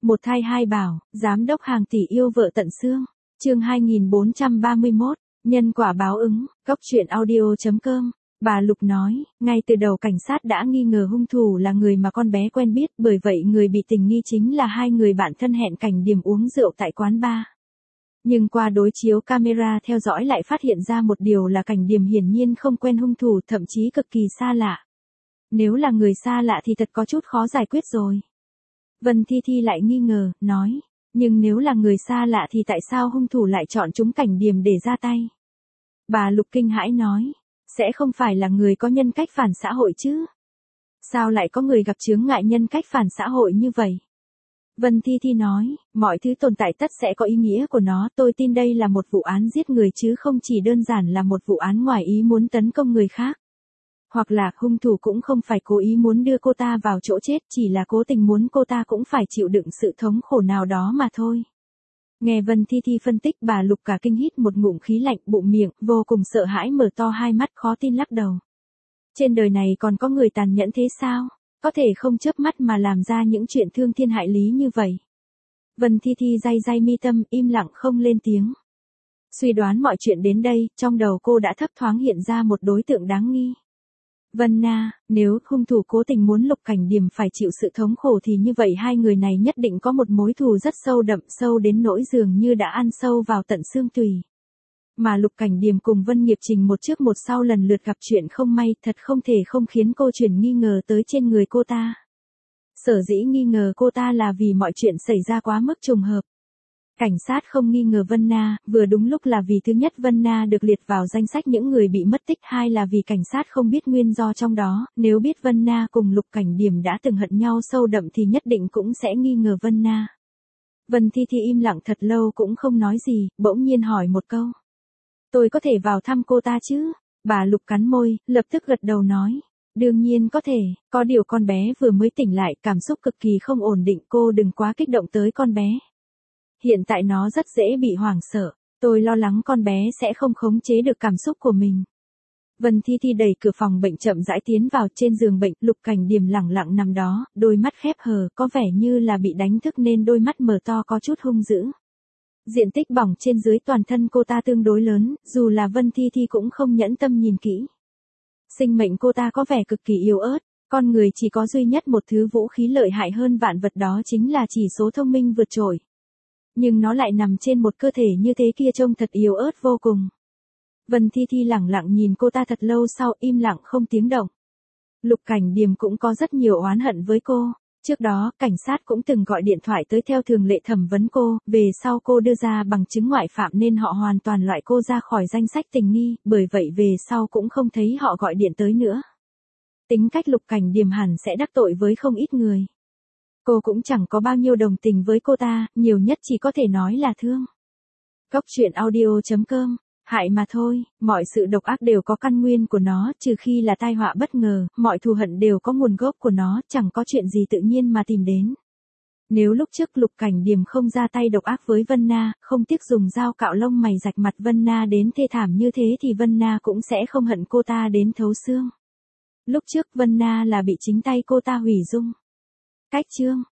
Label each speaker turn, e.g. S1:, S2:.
S1: Một thai hai bảo, giám đốc hàng tỷ yêu vợ tận xương. Chương 2431, nhân quả báo ứng, Cốc truyện audio.com. Bà Lục nói, ngay từ đầu cảnh sát đã nghi ngờ hung thủ là người mà con bé quen biết, bởi vậy người bị tình nghi chính là hai người bạn thân hẹn Cảnh Điềm uống rượu tại quán bar. Nhưng qua đối chiếu camera theo dõi lại phát hiện ra một điều là Cảnh Điềm hiển nhiên không quen hung thủ, thậm chí cực kỳ xa lạ. Nếu là người xa lạ thì thật có chút khó giải quyết rồi. Vân Thi Thi lại nghi ngờ, nói, nhưng nếu là người xa lạ thì tại sao hung thủ lại chọn chúng Cảnh Điềm để ra tay? Bà Lục kinh hãi nói, sẽ không phải là người có nhân cách phản xã hội chứ? Sao lại có người gặp chướng ngại nhân cách phản xã hội như vậy? Vân Thi Thi nói, mọi thứ tồn tại tất sẽ có ý nghĩa của nó, tôi tin đây là một vụ án giết người chứ không chỉ đơn giản là một vụ án ngoài ý muốn tấn công người khác. Hoặc là hung thủ cũng không phải cố ý muốn đưa cô ta vào chỗ chết, chỉ là cố tình muốn cô ta cũng phải chịu đựng sự thống khổ nào đó mà thôi. Nghe Vân Thi Thi phân tích, bà Lục cả kinh hít một ngụm khí lạnh, bụng miệng, vô cùng sợ hãi mở to hai mắt khó tin lắc đầu. Trên đời này còn có người tàn nhẫn thế sao? Có thể không chớp mắt mà làm ra những chuyện thương thiên hại lý như vậy. Vân Thi Thi day day mi tâm, im lặng không lên tiếng. Suy đoán mọi chuyện đến đây, trong đầu cô đã thấp thoáng hiện ra một đối tượng đáng nghi. Vân Na, nếu hung thủ cố tình muốn Lục Cảnh Điềm phải chịu sự thống khổ thì như vậy hai người này nhất định có một mối thù rất sâu đậm, sâu đến nỗi dường như đã ăn sâu vào tận xương tủy. Mà Lục Cảnh Điềm cùng Vân Nghiệp Trình một trước một sau lần lượt gặp chuyện không may, thật không thể không khiến cô chuyển nghi ngờ tới trên người cô ta. Sở dĩ nghi ngờ cô ta là vì mọi chuyện xảy ra quá mức trùng hợp. Cảnh sát không nghi ngờ Vân Na, vừa đúng lúc là vì thứ nhất Vân Na được liệt vào danh sách những người bị mất tích, hai là vì cảnh sát không biết nguyên do trong đó, nếu biết Vân Na cùng Lục Cảnh Điềm đã từng hận nhau sâu đậm thì nhất định cũng sẽ nghi ngờ Vân Na. Vân Thi Thi im lặng thật lâu cũng không nói gì, bỗng nhiên hỏi một câu. Tôi có thể vào thăm cô ta chứ? Bà Lục cắn môi, lập tức gật đầu nói. Đương nhiên có thể, có điều con bé vừa mới tỉnh lại, cảm xúc cực kỳ không ổn định, cô đừng quá kích động tới con bé. Hiện tại nó rất dễ bị hoảng sợ, tôi lo lắng con bé sẽ không khống chế được cảm xúc của mình. Vân Thi Thi đẩy cửa phòng bệnh chậm rãi tiến vào, trên giường bệnh, Lục Cảnh Điềm lẳng lặng nằm đó, đôi mắt khép hờ, có vẻ như là bị đánh thức nên đôi mắt mở to có chút hung dữ. Diện tích bỏng trên dưới toàn thân cô ta tương đối lớn, dù là Vân Thi Thi cũng không nhẫn tâm nhìn kỹ. Sinh mệnh cô ta có vẻ cực kỳ yếu ớt, con người chỉ có duy nhất một thứ vũ khí lợi hại hơn vạn vật, đó chính là chỉ số thông minh vượt trội. Nhưng nó lại nằm trên một cơ thể như thế kia trông thật yếu ớt vô cùng. Vân Thi Thi lẳng lặng nhìn cô ta thật lâu sau, im lặng không tiếng động. Lục Cảnh Điềm cũng có rất nhiều oán hận với cô. Trước đó, cảnh sát cũng từng gọi điện thoại tới theo thường lệ thẩm vấn cô, về sau cô đưa ra bằng chứng ngoại phạm nên họ hoàn toàn loại cô ra khỏi danh sách tình nghi, bởi vậy về sau cũng không thấy họ gọi điện tới nữa. Tính cách Lục Cảnh Điềm hẳn sẽ đắc tội với không ít người. Cô cũng chẳng có bao nhiêu đồng tình với cô ta, nhiều nhất chỉ có thể nói là thương. Cốc truyện audio.com. Hại mà thôi, mọi sự độc ác đều có căn nguyên của nó, trừ khi là tai họa bất ngờ, mọi thù hận đều có nguồn gốc của nó, chẳng có chuyện gì tự nhiên mà tìm đến. Nếu lúc trước Lục Cảnh Điềm không ra tay độc ác với Vân Na, không tiếc dùng dao cạo lông mày rạch mặt Vân Na đến thê thảm như thế thì Vân Na cũng sẽ không hận cô ta đến thấu xương. Lúc trước Vân Na là bị chính tay cô ta hủy dung. Cách chương